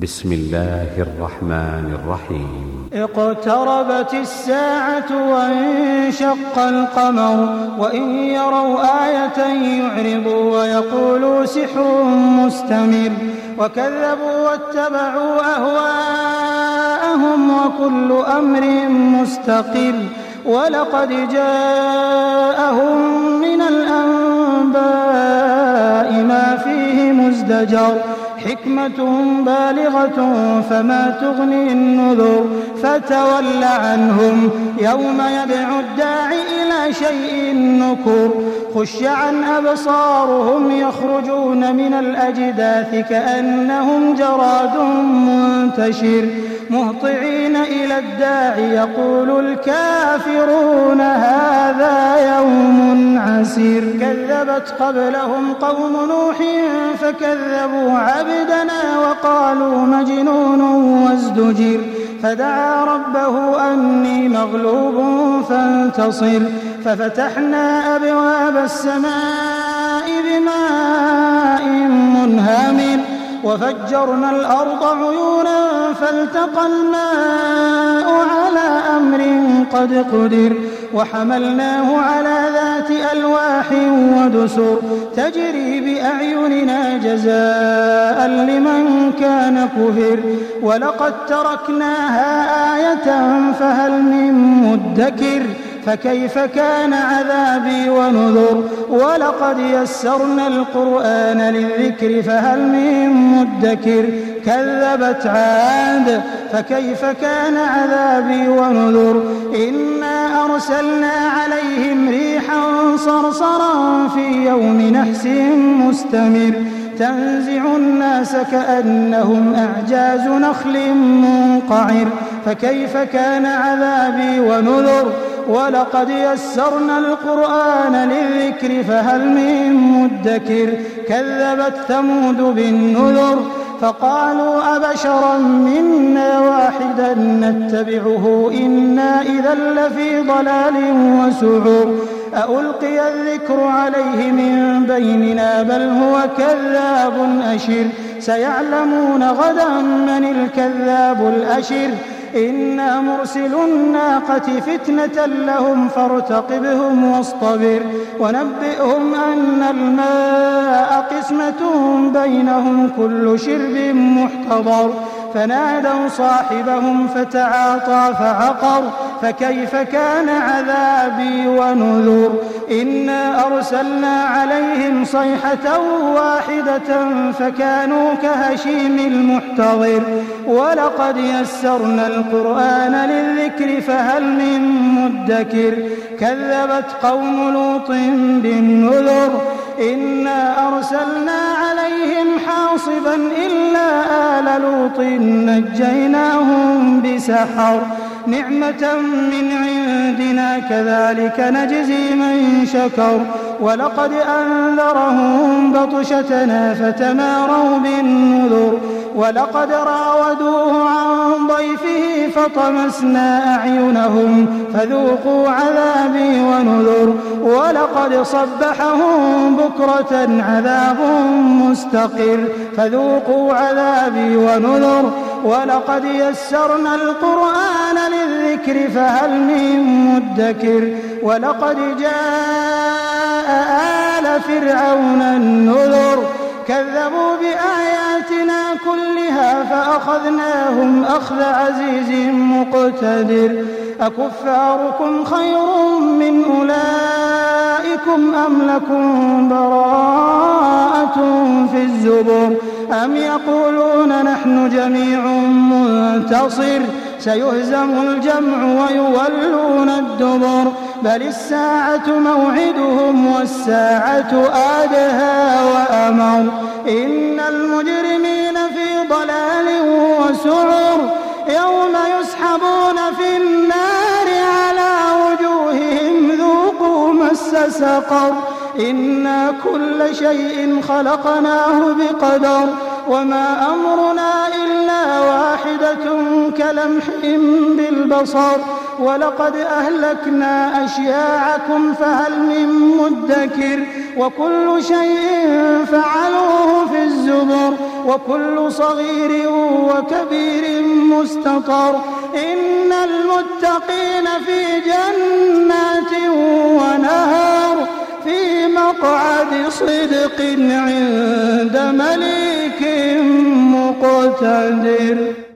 بسم الله الرحمن الرحيم اقتربت الساعة وانشق القمر وإن يروا آية يعرضوا ويقولوا سحر مستمر وكذبوا واتبعوا أهواءهم وكل أمر مستقر ولقد جاءهم من الأنباء ما فيه مزدجر حكمة بالغة فما تغني النذر فتول عنهم يوم يدعو الداعي إلى شيء نكر خش عن أبصارهم يخرجون من الأجداث كأنهم جراد منتشر مهطعين إلى الداعي يقول الكافرون هذا يوم عسير كذبت قبلهم قوم نوح فكذبوا عبدنا وقالوا مجنون وازدجر فدعا ربه أني مغلوب فانتصر ففتحنا أبواب السماء بماء منهمر وفجرنا الأرض عيونا فالتقى الماء على أمر قد قدر وحملناه على ذات ألواح ودسر تجري بأعيننا جزاء لمن كان كفر ولقد تركناها آية فهل من مدكر فكيف كان عذابي ونذر ولقد يسرنا القرآن للذكر فهل من مدكر كذبت عاد فكيف كان عذابي ونذر إنا أرسلنا عليهم ريحا صرصرا في يوم نحس مستمر تنزع الناس كأنهم أعجاز نخل منقعر فكيف كان عذابي ونذر ولقد يسرنا القرآن للذكر فهل من مدكر كذبت ثمود بالنذر فقالوا أبشرا منا واحدا نتبعه إنا إذا لفي ضلال وسعر أألقي الذكر عليه من بيننا بل هو كذاب أشر سيعلمون غدا من الكذاب الأشر إنا مرسل الناقة فتنة لهم فارتقبهم واصطبر ونبئهم أن الماء قسمة بينهم كل شرب محتضر فنادوا صاحبهم فتعاطى فعقر فكيف كان عذابي ونذر إنا أرسلنا عليهم صيحة واحدة فكانوا كهشيم المحتضر ولقد يسرنا القرآن للذكر فهل من مدكر كذبت قوم لوط بالنذر إنا أرسلنا عليهم حاصبا إلا آل لوط نجيناهم بسحر نعمة من عندنا كذلك نجزي من شكر ولقد أنذرهم بطشتنا فتماروا بالنذر ولقد راودوه عن ضيفه فطمسنا أعينهم فذوقوا عذابي ونذر ولقد صبحهم بكرة عذاب مستقر فذوقوا عذابي ونذر ولقد يسرنا القرآن للذكر فهل من مدكر ولقد جاء آل فرعون النذر كذبوا بآياتنا كلها فأخذناهم أخذ عزيز مقتدر أكفاركم خير من أولئكم أم لكم براءة في الزبر أم يقولون نحن جميع منتصر سيهزم الجمع ويولون الدبر بل الساعة موعدهم والساعة آدهى وأمر إن المجرمين في ضلال وسعر يوم يسحبون في النار على وجوههم ذوقوا مس سقر إنا كل شيء خلقناه بقدر وما أمرنا إلا واحدة كلمح بالبصر ولقد أهلكنا أشياعكم فهل من مدكر وكل شيء فعلوه في الزبر وكل صغير وكبير مستطر إن المتقين في جنات ونهر في مقعد صدق عند مليك مقتدر.